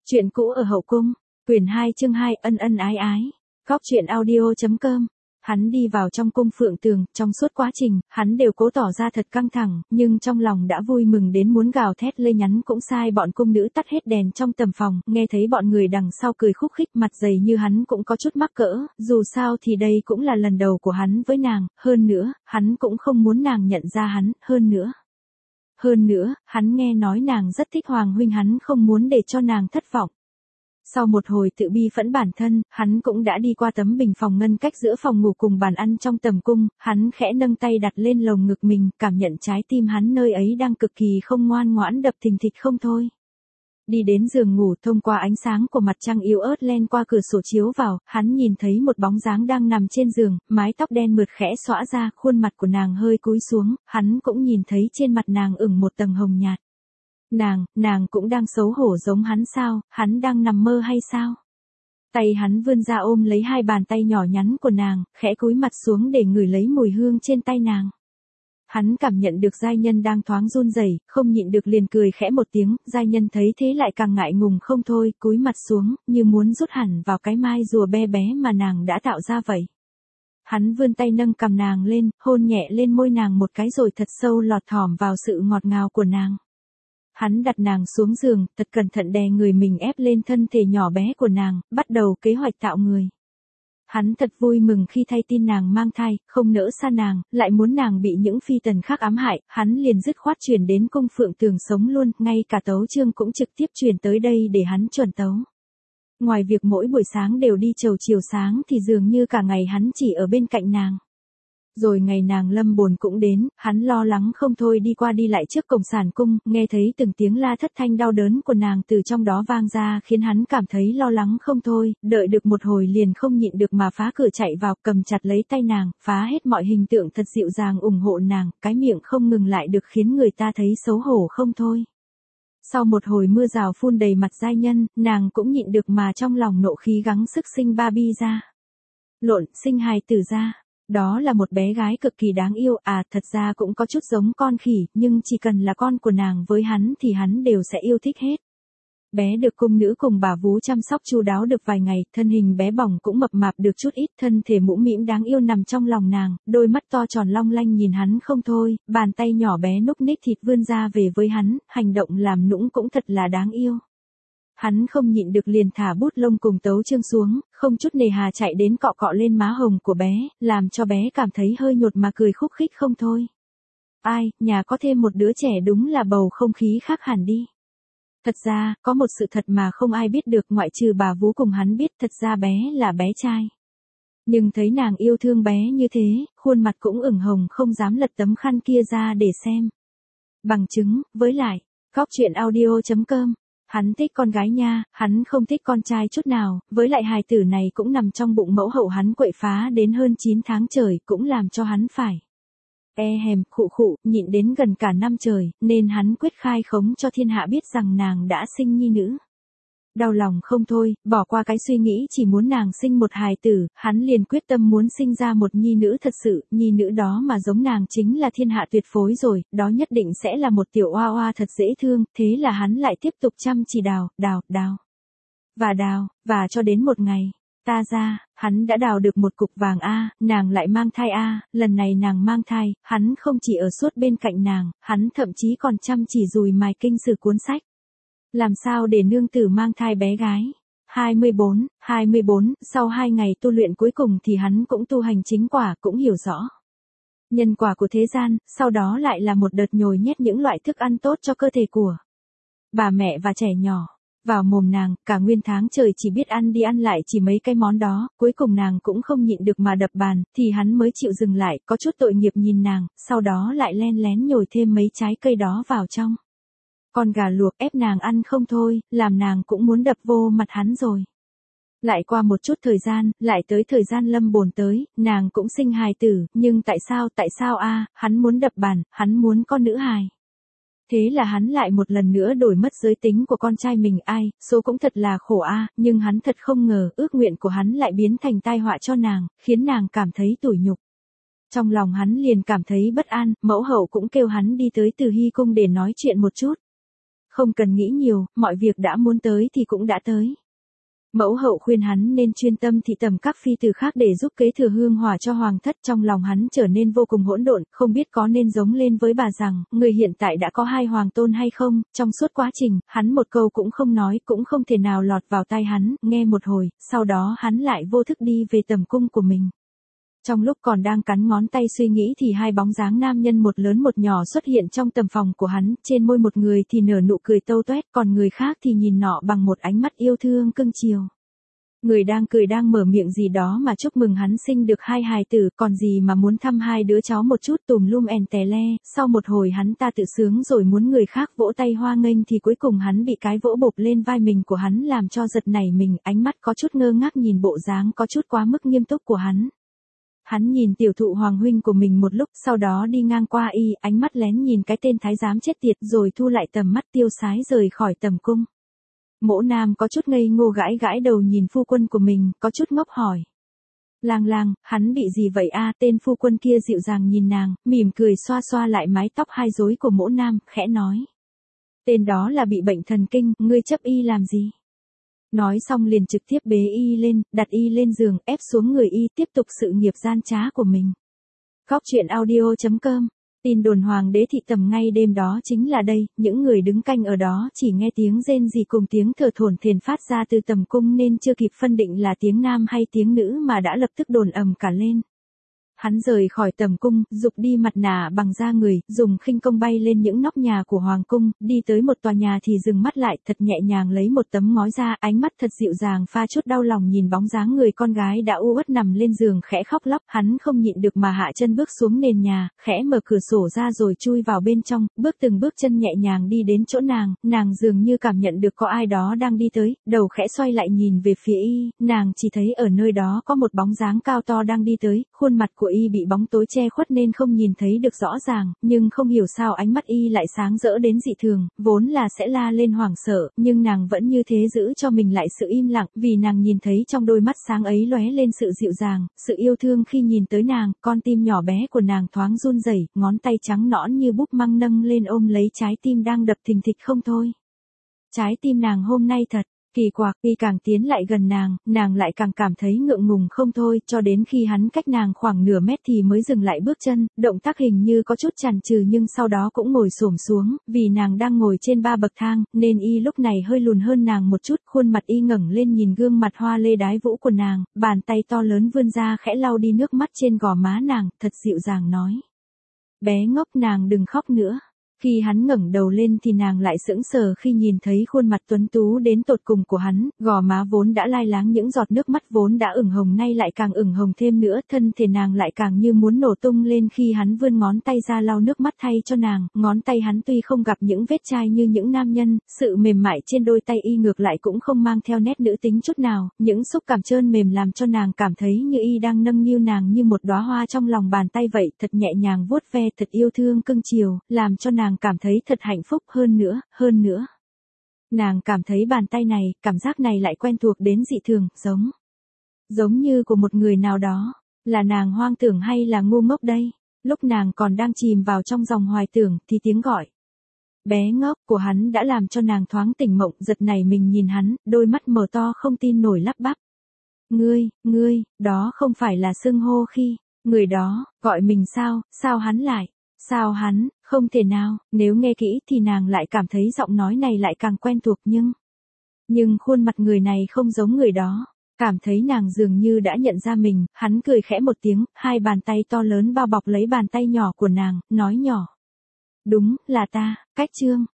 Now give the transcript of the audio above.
Chuyện cũ ở hậu cung, quyển 2 chương 2 ân ân ái ái. Góc truyện audio.com. Hắn đi vào trong cung Phượng Tường, trong suốt quá trình, hắn đều cố tỏ ra thật căng thẳng, nhưng trong lòng đã vui mừng đến muốn gào thét lên. Nhắn cũng sai bọn cung nữ tắt hết đèn trong tầm phòng, nghe thấy bọn người đằng sau cười khúc khích, mặt dày như hắn cũng có chút mắc cỡ, dù sao thì đây cũng là lần đầu của hắn với nàng, hơn nữa, hắn cũng không muốn nàng nhận ra hắn, Hơn nữa, hắn nghe nói nàng rất thích Hoàng huynh, hắn không muốn để cho nàng thất vọng. Sau một hồi tự bi phẫn bản thân, hắn cũng đã đi qua tấm bình phòng ngân cách giữa phòng ngủ cùng bàn ăn trong tầm cung, hắn khẽ nâng tay đặt lên lồng ngực mình, cảm nhận trái tim hắn nơi ấy đang cực kỳ không ngoan ngoãn đập thình thịch không thôi. Đi đến giường ngủ, thông qua ánh sáng của mặt trăng yếu ớt len qua cửa sổ chiếu vào, hắn nhìn thấy một bóng dáng đang nằm trên giường, mái tóc đen mượt khẽ xõa ra, khuôn mặt của nàng hơi cúi xuống, hắn cũng nhìn thấy trên mặt nàng ửng một tầng hồng nhạt. Nàng cũng đang xấu hổ giống hắn sao, hắn đang nằm mơ hay sao? Tay hắn vươn ra ôm lấy hai bàn tay nhỏ nhắn của nàng, khẽ cúi mặt xuống để ngửi lấy mùi hương trên tay nàng. Hắn cảm nhận được giai nhân đang thoáng run rẩy, không nhịn được liền cười khẽ một tiếng, giai nhân thấy thế lại càng ngại ngùng không thôi, cúi mặt xuống, như muốn rút hẳn vào cái mai rùa bé bé mà nàng đã tạo ra vậy. Hắn vươn tay nâng cằm nàng lên, hôn nhẹ lên môi nàng một cái rồi thật sâu lọt thỏm vào sự ngọt ngào của nàng. Hắn đặt nàng xuống giường, thật cẩn thận đè người mình ép lên thân thể nhỏ bé của nàng, bắt đầu kế hoạch tạo người. Hắn thật vui mừng khi thay tin nàng mang thai, không nỡ xa nàng, lại muốn nàng bị những phi tần khác ám hại, hắn liền dứt khoát chuyển đến cung Phượng Tường sống luôn, ngay cả tấu chương cũng trực tiếp chuyển tới đây để hắn chuẩn tấu. Ngoài việc mỗi buổi sáng đều đi chầu chiều sáng thì dường như cả ngày hắn chỉ ở bên cạnh nàng. Rồi ngày nàng lâm bồn cũng đến, hắn lo lắng không thôi đi qua đi lại trước cổng sản cung, nghe thấy từng tiếng la thất thanh đau đớn của nàng từ trong đó vang ra khiến hắn cảm thấy lo lắng không thôi, đợi được một hồi liền không nhịn được mà phá cửa chạy vào, cầm chặt lấy tay nàng, phá hết mọi hình tượng thật dịu dàng ủng hộ nàng, cái miệng không ngừng lại được khiến người ta thấy xấu hổ không thôi. Sau một hồi mưa rào phun đầy mặt giai nhân, nàng cũng nhịn được mà trong lòng nộ khí gắng sức sinh Barbie ra. Sinh hài tử ra. Đó là một bé gái cực kỳ đáng yêu, thật ra cũng có chút giống con khỉ, nhưng chỉ cần là con của nàng với hắn thì hắn đều sẽ yêu thích hết. Bé được cung nữ cùng bà vú chăm sóc chu đáo được vài ngày, thân hình bé bỏng cũng mập mạp được chút ít, thân thể mũm mĩm đáng yêu nằm trong lòng nàng, đôi mắt to tròn long lanh nhìn hắn không thôi, bàn tay nhỏ bé núc ních thịt vươn ra về với hắn, hành động làm nũng cũng thật là đáng yêu. Hắn không nhịn được liền thả bút lông cùng tấu chương xuống, không chút nề hà chạy đến cọ cọ lên má hồng của bé, làm cho bé cảm thấy hơi nhột mà cười khúc khích không thôi. Ai, nhà có thêm một đứa trẻ đúng là bầu không khí khác hẳn đi. Thật ra, có một sự thật mà không ai biết được ngoại trừ bà vú cùng hắn biết, thật ra bé là bé trai. Nhưng thấy nàng yêu thương bé như thế, khuôn mặt cũng ửng hồng không dám lật tấm khăn kia ra để xem. Bằng chứng, với lại, góc truyện audio.com. Hắn thích con gái nha, hắn không thích con trai chút nào, với lại hài tử này cũng nằm trong bụng mẫu hậu hắn quậy phá đến hơn 9 tháng trời, cũng làm cho hắn phải. Khụ, nhịn đến gần cả năm trời, nên hắn quyết khai khống cho thiên hạ biết rằng nàng đã sinh nhi nữ. Đau lòng không thôi, bỏ qua cái suy nghĩ chỉ muốn nàng sinh một hài tử, hắn liền quyết tâm muốn sinh ra một nhi nữ thật sự, nhi nữ đó mà giống nàng chính là thiên hạ tuyệt phối rồi, đó nhất định sẽ là một tiểu oa oa thật dễ thương, thế là hắn lại tiếp tục chăm chỉ đào. Và cho đến một ngày, hắn đã đào được một cục vàng nàng lại mang thai lần này nàng mang thai, hắn không chỉ ở suốt bên cạnh nàng, hắn thậm chí còn chăm chỉ dùi mài kinh sử cuốn sách. Làm sao để nương tử mang thai bé gái? 24, sau 2 ngày tu luyện cuối cùng thì hắn cũng tu hành chính quả, cũng hiểu rõ nhân quả của thế gian, sau đó lại là một đợt nhồi nhét những loại thức ăn tốt cho cơ thể của bà mẹ và trẻ nhỏ vào mồm nàng, cả nguyên tháng trời chỉ biết ăn đi ăn lại chỉ mấy cái món đó, cuối cùng nàng cũng không nhịn được mà đập bàn, thì hắn mới chịu dừng lại, có chút tội nghiệp nhìn nàng, sau đó lại len lén nhồi thêm mấy trái cây đó vào trong con gà luộc, ép nàng ăn không thôi, làm nàng cũng muốn đập vô mặt hắn rồi. Lại qua một chút thời gian, lại tới thời gian lâm bồn tới, nàng cũng sinh hài tử, nhưng tại sao hắn muốn đập bàn, hắn muốn con nữ hài. Thế là hắn lại một lần nữa đổi mất giới tính của con trai mình, số cũng thật là khổ nhưng hắn thật không ngờ, ước nguyện của hắn lại biến thành tai họa cho nàng, khiến nàng cảm thấy tủi nhục. Trong lòng hắn liền cảm thấy bất an, mẫu hậu cũng kêu hắn đi tới Từ Hy cung để nói chuyện một chút. không cần nghĩ nhiều, mọi việc đã muốn tới thì cũng đã tới. Mẫu hậu khuyên hắn nên chuyên tâm thị tầm các phi tử khác để giúp kế thừa hương hỏa cho hoàng thất, trong lòng hắn trở nên vô cùng hỗn độn, không biết có nên giống lên với bà rằng, người hiện tại đã có 2 hoàng tôn hay không, trong suốt quá trình, hắn một câu cũng không nói, cũng không thể nào lọt vào tai hắn, nghe một hồi, sau đó hắn lại vô thức đi về tầm cung của mình. Trong lúc còn đang cắn ngón tay suy nghĩ thì 2 bóng dáng nam nhân một lớn một nhỏ xuất hiện trong tầm phòng của hắn, trên môi một người thì nở nụ cười tâu toét, còn người khác thì nhìn nọ bằng một ánh mắt yêu thương cưng chiều. Người đang cười đang mở miệng gì đó mà chúc mừng hắn sinh được 2 hài tử, còn gì mà muốn thăm 2 đứa cháu một chút tùm lum tè le, sau một hồi hắn ta tự sướng rồi muốn người khác vỗ tay hoan nghênh thì cuối cùng hắn bị cái vỗ bộp lên vai mình của hắn làm cho giật nảy mình, ánh mắt có chút ngơ ngác nhìn bộ dáng có chút quá mức nghiêm túc của hắn. Hắn nhìn tiểu thụ hoàng huynh của mình một lúc, sau đó đi ngang qua y, ánh mắt lén nhìn cái tên thái giám chết tiệt rồi thu lại tầm mắt tiêu sái rời khỏi tầm cung. Mỗ Nam có chút ngây ngô gãi gãi đầu nhìn phu quân của mình, có chút ngốc hỏi. Lang lang, hắn bị gì vậy a? Tên phu quân kia dịu dàng nhìn nàng, mỉm cười xoa xoa lại mái tóc hai rối của Mỗ Nam, khẽ nói. Tên đó là bị bệnh thần kinh, ngươi chấp y làm gì? Nói xong liền trực tiếp bế y lên, đặt y lên giường, ép xuống người y tiếp tục sự nghiệp gian trá của mình. Góc truyện audio.com. Tin đồn hoàng đế thị tầm ngay đêm đó chính là đây, những người đứng canh ở đó chỉ nghe tiếng rên rỉ cùng tiếng thở thổn thển phát ra từ tầm cung nên chưa kịp phân định là tiếng nam hay tiếng nữ mà đã lập tức đồn ầm cả lên. Hắn rời khỏi tầm cung, giục đi mặt nạ bằng da người, dùng khinh công bay lên những nóc nhà của hoàng cung, đi tới một tòa nhà thì dừng mắt lại, thật nhẹ nhàng lấy một tấm ngói ra, ánh mắt thật dịu dàng pha chút đau lòng nhìn bóng dáng người con gái đã u uất nằm lên giường khẽ khóc lóc, hắn không nhịn được mà hạ chân bước xuống nền nhà, khẽ mở cửa sổ ra rồi chui vào bên trong, bước từng bước chân nhẹ nhàng đi đến chỗ nàng dường như cảm nhận được có ai đó đang đi tới, đầu khẽ xoay lại nhìn về phía y, nàng chỉ thấy ở nơi đó có một bóng dáng cao to đang đi tới, khuôn mặt của y bị bóng tối che khuất nên không nhìn thấy được rõ ràng, nhưng không hiểu sao ánh mắt y lại sáng rỡ đến dị thường, vốn là sẽ la lên hoảng sợ, nhưng nàng vẫn như thế giữ cho mình lại sự im lặng, vì nàng nhìn thấy trong đôi mắt sáng ấy lóe lên sự dịu dàng, sự yêu thương khi nhìn tới nàng, con tim nhỏ bé của nàng thoáng run rẩy, ngón tay trắng nõn như búp măng nâng lên ôm lấy trái tim đang đập thình thịch không thôi. Trái tim nàng hôm nay thật kỳ quặc, y càng tiến lại gần nàng lại càng cảm thấy ngượng ngùng không thôi, cho đến khi hắn cách nàng khoảng nửa mét thì mới dừng lại bước chân, động tác hình như có chút chần chừ nhưng sau đó cũng ngồi xổm xuống, vì nàng đang ngồi trên 3 bậc thang, nên y lúc này hơi lùn hơn nàng một chút, khuôn mặt y ngẩng lên nhìn gương mặt hoa lê đái vũ của nàng, bàn tay to lớn vươn ra khẽ lau đi nước mắt trên gò má nàng, thật dịu dàng nói. Bé ngốc nàng đừng khóc nữa. Khi hắn ngẩng đầu lên thì nàng lại sững sờ khi nhìn thấy khuôn mặt tuấn tú đến tột cùng của hắn, gò má vốn đã lai láng những giọt nước mắt vốn đã ửng hồng nay lại càng ửng hồng thêm nữa, thân thể nàng lại càng như muốn nổ tung lên khi hắn vươn ngón tay ra lau nước mắt thay cho nàng, ngón tay hắn tuy không gặp những vết chai như những nam nhân, sự mềm mại trên đôi tay y ngược lại cũng không mang theo nét nữ tính chút nào, những xúc cảm trơn mềm làm cho nàng cảm thấy như y đang nâng niu nàng như một đóa hoa trong lòng bàn tay vậy, thật nhẹ nhàng vuốt ve, thật yêu thương cưng chiều, làm cho nàng cảm thấy thật hạnh phúc hơn nữa. Nàng cảm thấy bàn tay này, cảm giác này lại quen thuộc đến dị thường, giống như của một người nào đó, là nàng hoang tưởng hay là ngu ngốc đây? Lúc nàng còn đang chìm vào trong dòng hoài tưởng thì tiếng gọi bé ngốc của hắn đã làm cho nàng thoáng tỉnh mộng, giật nảy mình nhìn hắn, đôi mắt mở to không tin nổi lắp bắp. Ngươi, đó không phải là xưng hô khi người đó gọi mình sao hắn, không thể nào, nếu nghe kỹ thì nàng lại cảm thấy giọng nói này lại càng quen thuộc nhưng khuôn mặt người này không giống người đó, cảm thấy nàng dường như đã nhận ra mình, hắn cười khẽ một tiếng, 2 bàn tay to lớn bao bọc lấy bàn tay nhỏ của nàng, nói nhỏ. Đúng, là ta, Cách Trương,